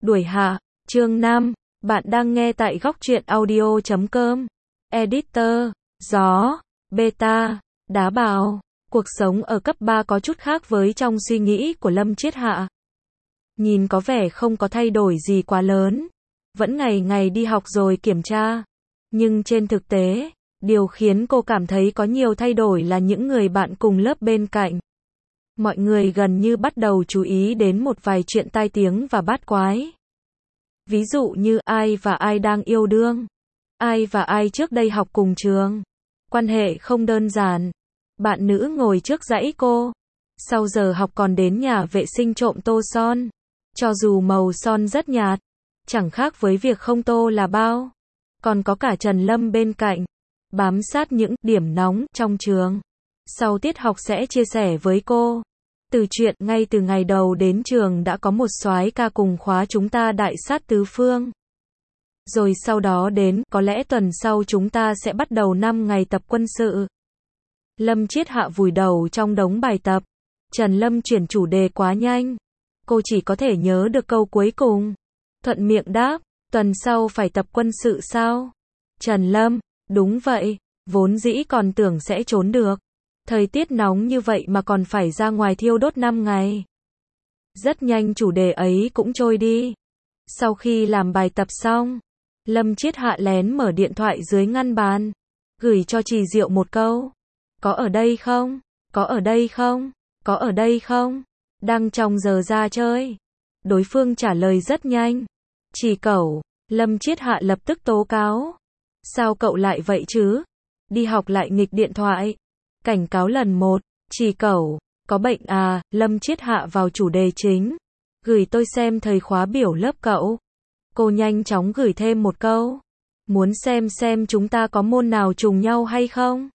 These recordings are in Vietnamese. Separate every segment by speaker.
Speaker 1: Đuổi hạ, chương 5, bạn đang nghe tại góc truyện audio.com. Editor, gió, beta, đá bào. Cuộc sống ở cấp 3 có chút khác với trong suy nghĩ của Lâm Chiết Hạ. Nhìn có vẻ không có thay đổi gì quá lớn. Vẫn ngày ngày đi học rồi kiểm tra. Nhưng trên thực tế, điều khiến cô cảm thấy có nhiều thay đổi là những người bạn cùng lớp bên cạnh. Mọi người gần như bắt đầu chú ý đến một vài chuyện tai tiếng và bát quái. Ví dụ như ai và ai đang yêu đương. Ai và ai trước đây học cùng trường. Quan hệ không đơn giản. Bạn nữ ngồi trước dãy cô. Sau giờ học còn đến nhà vệ sinh trộm tô son. Cho dù màu son rất nhạt. Chẳng khác với việc không tô là bao. Còn có cả Trần Lâm bên cạnh. Bám sát những điểm nóng trong trường. Sau tiết học sẽ chia sẻ với cô. Từ chuyện ngay từ ngày đầu đến trường đã có một soái ca cùng khóa chúng ta đại sát tứ phương. Rồi sau đó đến, có lẽ tuần sau chúng ta sẽ bắt đầu 5 ngày tập quân sự. Lâm Chiết Hạ vùi đầu trong đống bài tập. Trần Lâm chuyển chủ đề quá nhanh. Cô chỉ có thể nhớ được câu cuối cùng. Thuận miệng đáp, tuần sau phải tập quân sự sao? Trần Lâm, đúng vậy, vốn dĩ còn tưởng sẽ trốn được. Thời tiết nóng như vậy mà còn phải ra ngoài thiêu đốt 5 ngày. Rất nhanh chủ đề ấy cũng trôi đi. Sau khi làm bài tập xong, Lâm Chiết Hạ lén mở điện thoại dưới ngăn bàn. Gửi cho Trì Diệu một câu. Có ở đây không? Có ở đây không? Có ở đây không? Đang trong giờ ra chơi. Đối phương trả lời rất nhanh. Trì cẩu. Lâm Chiết Hạ lập tức tố cáo. Sao cậu lại vậy chứ? Đi học lại nghịch điện thoại. Cảnh cáo lần 1, Trì cẩu, có bệnh à? Lâm Chiết Hạ vào chủ đề chính. Gửi tôi xem thời khóa biểu lớp cậu. Cô nhanh chóng gửi thêm một câu. Muốn xem chúng ta có môn nào trùng nhau hay không?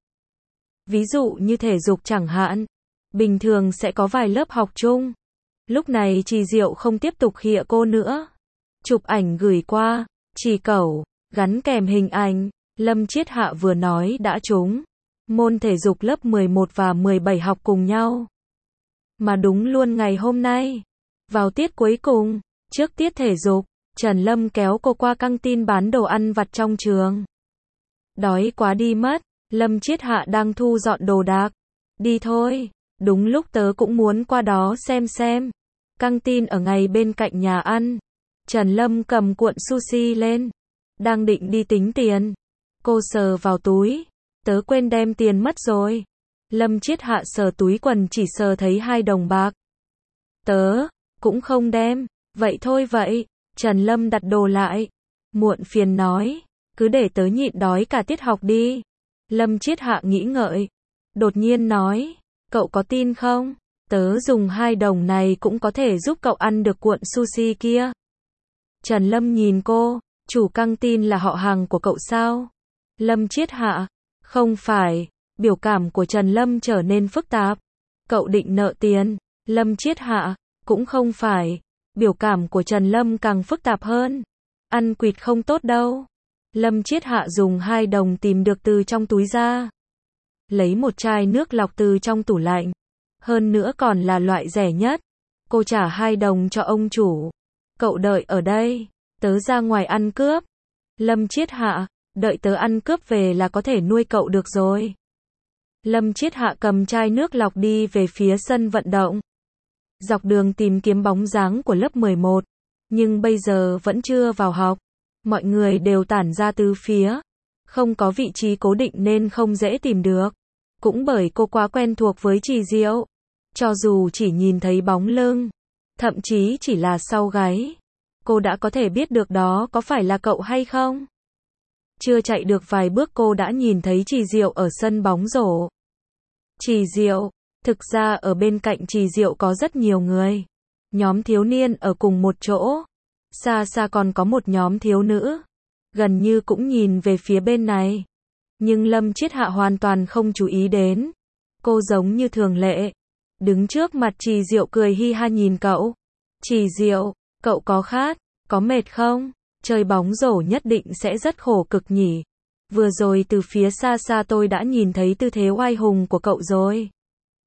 Speaker 1: Ví dụ như thể dục chẳng hạn. Bình thường sẽ có vài lớp học chung. Lúc này Trì Diệu không tiếp tục khịa cô nữa. Chụp ảnh gửi qua. Trì cẩu, gắn kèm hình ảnh. Lâm Chiết Hạ vừa nói đã trúng. Môn thể dục lớp 11 và 17 học cùng nhau. Mà đúng luôn ngày hôm nay. Vào tiết cuối cùng, trước tiết thể dục, Trần Lâm kéo cô qua căng tin bán đồ ăn vặt trong trường. Đói quá đi mất, Lâm Chiết Hạ đang thu dọn đồ đạc. Đi thôi, đúng lúc tớ cũng muốn qua đó xem. Căng tin ở ngay bên cạnh nhà ăn. Trần Lâm cầm cuộn sushi lên. Đang định đi tính tiền. Cô sờ vào túi. Tớ quên đem tiền mất rồi. Lâm Chiết Hạ sờ túi quần chỉ sờ thấy 2 đồng bạc. Tớ cũng không đem. Vậy thôi vậy. Trần Lâm đặt đồ lại. Muộn phiền nói. Cứ để tớ nhịn đói cả tiết học đi. Lâm Chiết Hạ nghĩ ngợi. Đột nhiên nói. Cậu có tin không? Tớ dùng 2 đồng này cũng có thể giúp cậu ăn được cuộn sushi kia. Trần Lâm nhìn cô. Chủ căng tin là họ hàng của cậu sao? Lâm Chiết Hạ. Không phải. Biểu cảm của Trần Lâm trở nên phức tạp. Cậu định nợ tiền. Lâm Chiết Hạ. Cũng không phải. Biểu cảm của Trần Lâm càng phức tạp hơn. Ăn quỵt không tốt đâu. Lâm Chiết Hạ dùng 2 đồng tìm được từ trong túi ra. Lấy một chai nước lọc từ trong tủ lạnh. Hơn nữa còn là loại rẻ nhất. Cô trả 2 đồng cho ông chủ. Cậu đợi ở đây. Tớ ra ngoài ăn cướp. Lâm Chiết Hạ. Đợi tớ ăn cướp về là có thể nuôi cậu được rồi. Lâm Chiết Hạ cầm chai nước lọc đi về phía sân vận động. Dọc đường tìm kiếm bóng dáng của lớp 11. Nhưng bây giờ vẫn chưa vào học. Mọi người đều tản ra tứ phía. Không có vị trí cố định nên không dễ tìm được. Cũng bởi cô quá quen thuộc với Trì Diệu. Cho dù chỉ nhìn thấy bóng lưng. Thậm chí chỉ là sau gáy. Cô đã có thể biết được đó có phải là cậu hay không. Chưa chạy được vài bước cô đã nhìn thấy Trì Diệu ở sân bóng rổ. Trì Diệu, thực ra ở bên cạnh Trì Diệu có rất nhiều người. Nhóm thiếu niên ở cùng một chỗ. Xa xa còn có một nhóm thiếu nữ. Gần như cũng nhìn về phía bên này. Nhưng Lâm Chiết Hạ hoàn toàn không chú ý đến. Cô giống như thường lệ. Đứng trước mặt Trì Diệu cười hi ha nhìn cậu. Trì Diệu, cậu có khát, có mệt không? Chơi bóng rổ nhất định sẽ rất khổ cực nhỉ. Vừa rồi từ phía xa xa tôi đã nhìn thấy tư thế oai hùng của cậu rồi.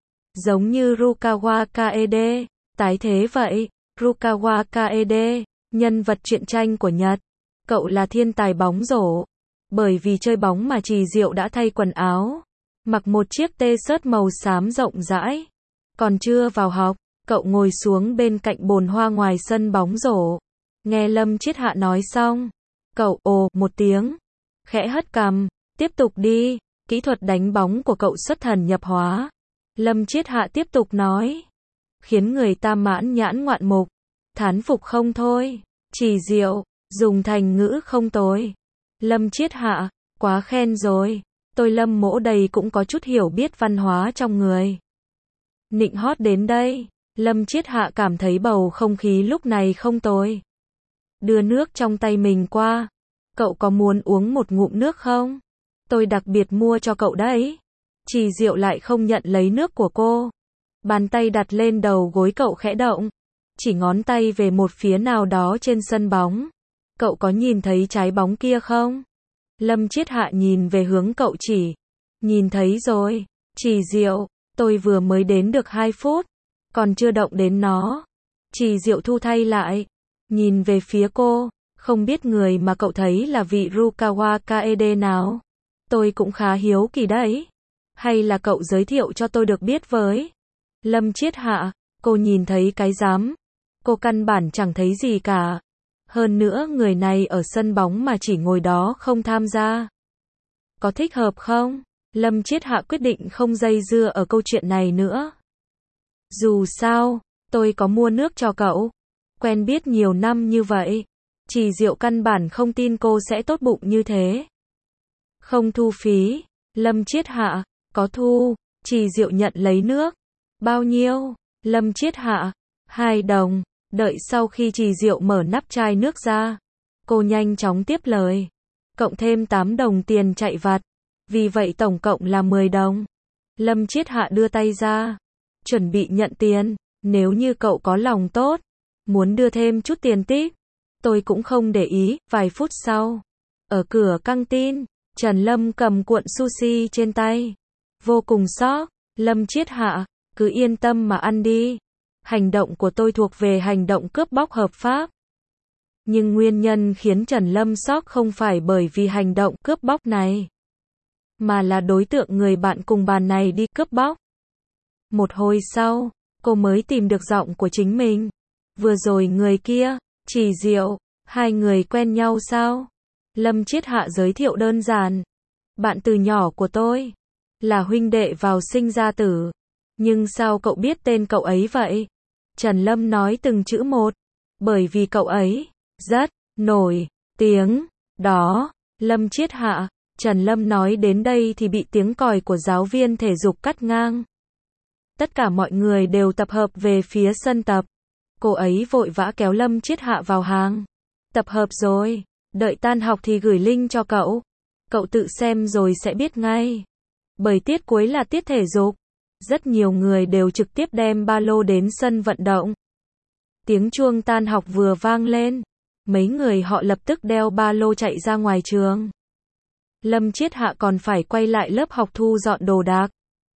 Speaker 1: Giống như Rukawa Kaede, tái thế vậy. Rukawa Kaede, Nhân vật truyện tranh của Nhật. Cậu là thiên tài bóng rổ. Bởi vì chơi bóng mà Trì Diệu đã thay quần áo. Mặc một chiếc t-shirt màu xám rộng rãi. Còn chưa vào học, cậu ngồi xuống bên cạnh bồn hoa ngoài sân bóng rổ. Nghe Lâm Chiết Hạ nói xong, cậu ồ một tiếng, khẽ hất cằm, tiếp tục đi, kỹ thuật đánh bóng của cậu xuất thần nhập hóa. Lâm Chiết Hạ tiếp tục nói, khiến người ta mãn nhãn ngoạn mục, thán phục không thôi. Trì Diệu, dùng thành ngữ không tồi. Lâm Chiết Hạ, quá khen rồi, tôi Lâm Mỗ đây cũng có chút hiểu biết văn hóa trong người. Nịnh hót đến đây, Lâm Chiết Hạ cảm thấy bầu không khí lúc này không tồi. Đưa nước trong tay mình qua. Cậu có muốn uống một ngụm nước không? Tôi đặc biệt mua cho cậu đấy. Trì Diệu lại không nhận lấy nước của cô. Bàn tay đặt lên đầu gối cậu khẽ động. Chỉ ngón tay về một phía nào đó trên sân bóng. Cậu có nhìn thấy trái bóng kia không? Lâm Chiết Hạ nhìn về hướng cậu chỉ. Nhìn thấy rồi. Trì Diệu, tôi vừa mới đến được 2 phút. Còn chưa động đến nó. Trì Diệu thu tay lại. Nhìn về phía cô. Không biết người mà cậu thấy là vị Rukawa Kaede nào? Tôi cũng khá hiếu kỳ đấy. Hay là cậu giới thiệu cho tôi được biết với? Lâm Chiết Hạ, cô nhìn thấy cái rắm. Cô căn bản chẳng thấy gì cả. Hơn nữa người này ở sân bóng mà chỉ ngồi đó không tham gia. Có thích hợp không? Lâm Chiết Hạ quyết định không dây dưa ở câu chuyện này nữa. Dù sao, tôi có mua nước cho cậu. Quen biết nhiều năm như vậy. Trì Diệu căn bản không tin cô sẽ tốt bụng như thế. Không thu phí. Lâm Chiết Hạ, có thu. Trì Diệu nhận lấy nước. Bao nhiêu? Lâm Chiết Hạ, 2 đồng. Đợi sau khi Trì Diệu mở nắp chai nước ra. Cô nhanh chóng tiếp lời. Cộng thêm 8 đồng tiền chạy vặt. Vì vậy tổng cộng là 10 đồng. Lâm Chiết Hạ đưa tay ra. Chuẩn bị nhận tiền. Nếu như cậu có lòng tốt. Muốn đưa thêm chút tiền tip. Tôi cũng không để ý. Vài phút sau. Ở cửa căng tin. Trần Lâm cầm cuộn sushi trên tay. Vô cùng sốc. Lâm Chiết Hạ, cứ yên tâm mà ăn đi. Hành động của tôi thuộc về hành động cướp bóc hợp pháp. Nhưng nguyên nhân khiến Trần Lâm sốc không phải bởi vì hành động cướp bóc này. Mà là đối tượng người bạn cùng bàn này đi cướp bóc. Một hồi sau, cô mới tìm được giọng của chính mình. Vừa rồi người kia, Trì Diệu, hai người quen nhau sao? Lâm Chiết Hạ giới thiệu đơn giản. Bạn từ nhỏ của tôi. Là huynh đệ vào sinh ra tử. Nhưng sao cậu biết tên cậu ấy vậy? Trần Lâm nói từng chữ một. Bởi vì cậu ấy rất nổi tiếng. Đó. Lâm Chiết Hạ. Trần Lâm nói đến đây thì bị tiếng còi của giáo viên thể dục cắt ngang. Tất cả mọi người đều tập hợp về phía sân tập. Cô ấy vội vã kéo Lâm Chiết Hạ vào hàng. Tập hợp rồi. Đợi tan học thì gửi link cho cậu. Cậu tự xem rồi sẽ biết ngay. Bởi tiết cuối là tiết thể dục. Rất nhiều người đều trực tiếp đem ba lô đến sân vận động. Tiếng chuông tan học vừa vang lên. Mấy người họ lập tức đeo ba lô chạy ra ngoài trường. Lâm Chiết Hạ còn phải quay lại lớp học thu dọn đồ đạc.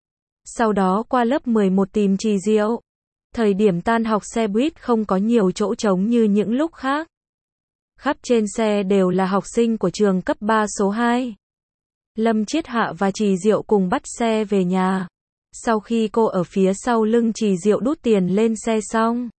Speaker 1: Sau đó qua lớp 11 tìm Trì Diệu. Thời điểm tan học xe buýt không có nhiều chỗ trống như những lúc khác. Khắp trên xe đều là học sinh của trường cấp 3 số 2. Lâm Chiết Hạ và Trì Diệu cùng bắt xe về nhà. Sau khi cô ở phía sau lưng Trì Diệu đút tiền lên xe xong.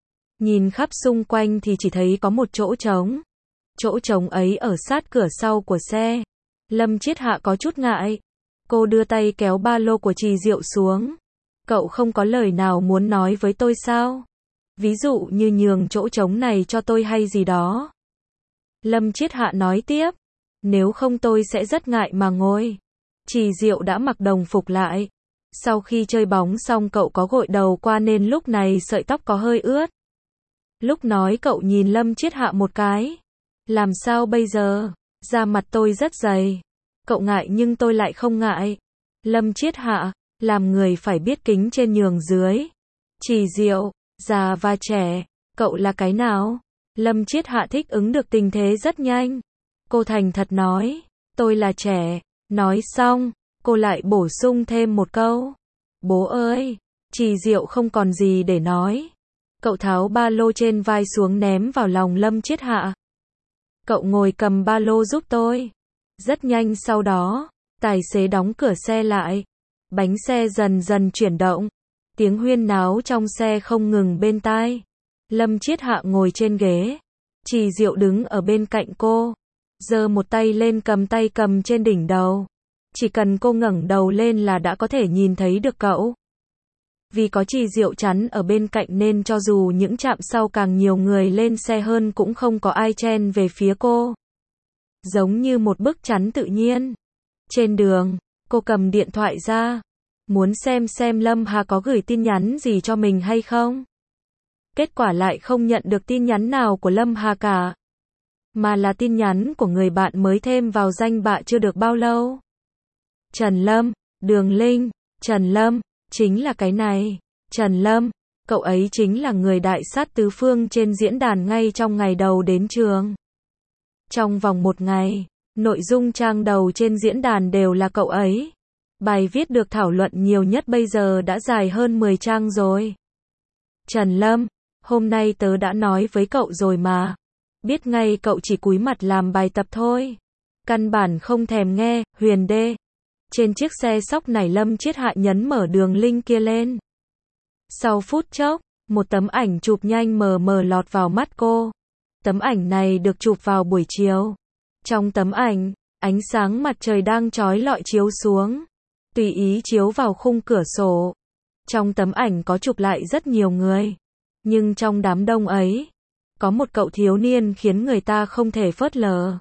Speaker 1: Nhìn khắp xung quanh thì chỉ thấy có một chỗ trống. Chỗ trống ấy ở sát cửa sau của xe. Lâm Chiết Hạ có chút ngại. Cô đưa tay kéo ba lô của Trì Diệu xuống. Cậu không có lời nào muốn nói với tôi sao? Ví dụ như nhường chỗ trống này cho tôi hay gì đó. Lâm Chiết Hạ nói tiếp. Nếu không tôi sẽ rất ngại mà ngồi. Trì Diệu đã mặc đồng phục lại. Sau khi chơi bóng xong cậu có gội đầu qua nên lúc này sợi tóc có hơi ướt. Lúc nói cậu nhìn Lâm Chiết Hạ một cái. Làm sao bây giờ? Da mặt tôi rất dày. Cậu ngại nhưng tôi lại không ngại. Lâm Chiết Hạ, làm người phải biết kính trên nhường dưới. Trì Diệu, già và trẻ, cậu là cái nào? Lâm Chiết Hạ thích ứng được tình thế rất nhanh. Cô thành thật nói, tôi là trẻ. Nói xong, cô lại bổ sung thêm một câu. Bố ơi, Trì Diệu không còn gì để nói. Cậu tháo ba lô trên vai xuống ném vào lòng Lâm Chiết Hạ. Cậu ngồi cầm ba lô giúp tôi. Rất nhanh sau đó, tài xế đóng cửa xe lại. Bánh xe dần dần chuyển động. Tiếng huyên náo trong xe không ngừng bên tai. Lâm Chiết Hạ ngồi trên ghế. Trì Diệu đứng ở bên cạnh cô. Giơ một tay lên cầm trên đỉnh đầu. Chỉ cần cô ngẩng đầu lên là đã có thể nhìn thấy được cậu. Vì có Trì Diệu chắn ở bên cạnh nên cho dù những trạm sau càng nhiều người lên xe hơn cũng không có ai chen về phía cô. Giống như một bức chắn tự nhiên. Trên đường, cô cầm điện thoại ra. Muốn xem Lâm Hà có gửi tin nhắn gì cho mình hay không. Kết quả lại không nhận được tin nhắn nào của Lâm Hà cả. Mà là tin nhắn của người bạn mới thêm vào danh bạ chưa được bao lâu. Trần Lâm, Đường Linh, Trần Lâm, chính là cái này. Trần Lâm, cậu ấy chính là người đại sát tứ phương trên diễn đàn ngay trong ngày đầu đến trường. Trong vòng một ngày, nội dung trang đầu trên diễn đàn đều là cậu ấy. Bài viết được thảo luận nhiều nhất bây giờ đã dài hơn 10 trang rồi. Trần Lâm, hôm nay tớ đã nói với cậu rồi mà. Biết ngay cậu chỉ cúi mặt làm bài tập thôi. Căn bản không thèm nghe, Huyền đê. Trên chiếc xe sóc này Lâm Chiết Hạ nhấn mở Đường Linh kia lên. Sau phút chốc, một tấm ảnh chụp nhanh mờ mờ lọt vào mắt cô. Tấm ảnh này được chụp vào buổi chiều. Trong tấm ảnh, ánh sáng mặt trời đang chói lọi chiếu xuống. Tùy ý chiếu vào khung cửa sổ. Trong tấm ảnh có chụp lại rất nhiều người. Nhưng trong đám đông ấy, có một cậu thiếu niên khiến người ta không thể phớt lờ.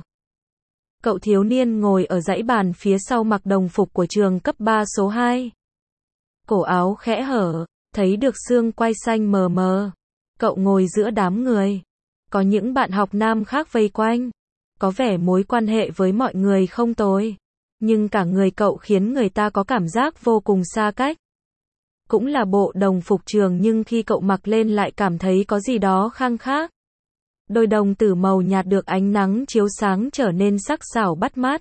Speaker 1: Cậu thiếu niên ngồi ở dãy bàn phía sau mặc đồng phục của trường cấp 3 số 2. Cổ áo khẽ hở, thấy được xương quai xanh mờ mờ. Cậu ngồi giữa đám người. Có những bạn học nam khác vây quanh. Có vẻ mối quan hệ với mọi người không tồi. Nhưng cả người cậu khiến người ta có cảm giác vô cùng xa cách. Cũng là bộ đồng phục trường nhưng khi cậu mặc lên lại cảm thấy có gì đó khang khác. Đôi đồng tử màu nhạt được ánh nắng chiếu sáng trở nên sắc sảo bắt mắt.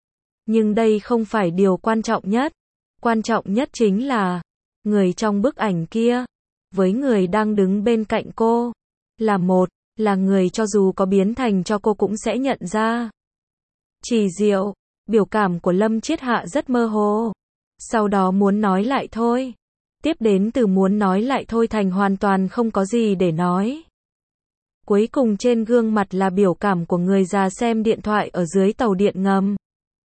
Speaker 1: Nhưng đây không phải điều quan trọng nhất. Quan trọng nhất chính là người trong bức ảnh kia với người đang đứng bên cạnh cô là một, là người cho dù có biến thành cho cô cũng sẽ nhận ra. Trì Diệu, biểu cảm của Lâm Chiết Hạ rất mơ hồ. Sau đó muốn nói lại thôi. Tiếp đến từ muốn nói lại thôi thành hoàn toàn không có gì để nói. Cuối cùng trên gương mặt là biểu cảm của người già xem điện thoại ở dưới tàu điện ngầm.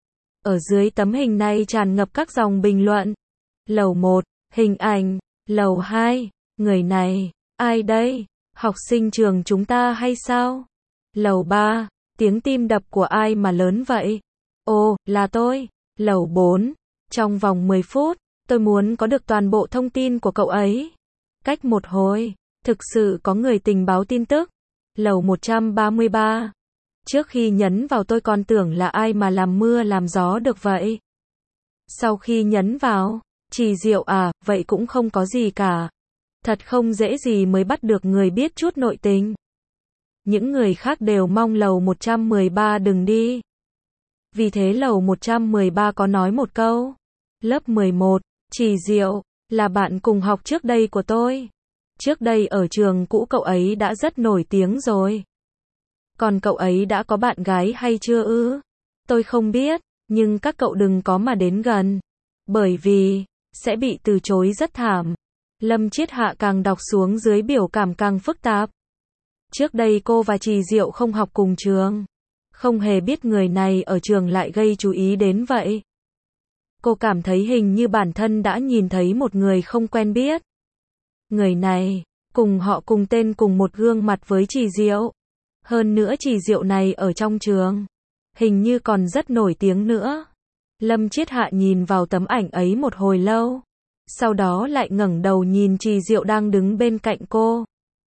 Speaker 1: Ở dưới tấm hình này tràn ngập các dòng bình luận. Lầu 1, hình ảnh. Lầu 2, người này, ai đây? Học sinh trường chúng ta hay sao? Lầu 3, tiếng tim đập của ai mà lớn vậy? Ồ, là tôi. Lầu 4, trong vòng 10 phút, tôi muốn có được toàn bộ thông tin của cậu ấy. Cách một hồi, thực sự có người tình báo tin tức. Lầu 133. Trước khi nhấn vào tôi còn tưởng là ai mà làm mưa làm gió được vậy. Sau khi nhấn vào, Trì Diệu à, vậy cũng không có gì cả. Thật không dễ gì mới bắt được người biết chút nội tình. Những người khác đều mong lầu 113 đừng đi. Vì thế lầu 113 có nói một câu. Lớp 11, Trì Diệu, là bạn cùng học trước đây của tôi. Trước đây ở trường cũ cậu ấy đã rất nổi tiếng rồi. Còn cậu ấy đã có bạn gái hay chưa ư? Tôi không biết, nhưng các cậu đừng có mà đến gần. Bởi vì, sẽ bị từ chối rất thảm. Lâm Chiết Hạ càng đọc xuống dưới biểu cảm càng phức tạp. Trước đây cô và Trì Diệu không học cùng trường. Không hề biết người này ở trường lại gây chú ý đến vậy. Cô cảm thấy hình như bản thân đã nhìn thấy một người không quen biết. Người này, cùng họ cùng tên cùng một gương mặt với Trì Diệu. Hơn nữa Trì Diệu này ở trong trường. Hình như còn rất nổi tiếng nữa. Lâm Chiết Hạ nhìn vào tấm ảnh ấy một hồi lâu. Sau đó lại ngẩng đầu nhìn Trì Diệu đang đứng bên cạnh cô.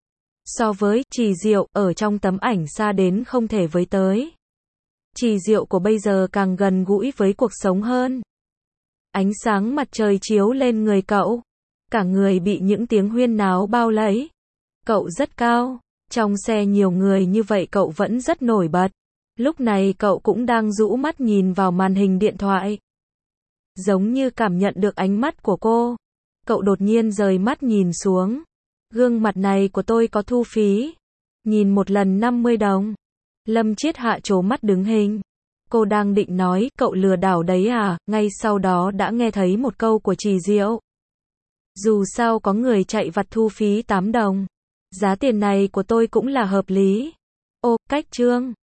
Speaker 1: So với Trì Diệu ở trong tấm ảnh xa đến không thể với tới. Trì Diệu của bây giờ càng gần gũi với cuộc sống hơn. Ánh sáng mặt trời chiếu lên người cậu. Cả người bị những tiếng huyên náo bao lấy. Cậu rất cao. Trong xe nhiều người như vậy cậu vẫn rất nổi bật. Lúc này cậu cũng đang rũ mắt nhìn vào màn hình điện thoại. Giống như cảm nhận được ánh mắt của cô. Cậu đột nhiên rời mắt nhìn xuống. Gương mặt này của tôi có thu phí. Nhìn một lần 50 đồng. Lâm Chiết Hạ trố mắt đứng hình. Cô đang định nói, cậu lừa đảo đấy à, ngay sau đó đã nghe thấy một câu của Trì Diệu. Dù sao có người chạy vặt thu phí 8 đồng. Giá tiền này của tôi cũng là hợp lý. Ô, cách Trương.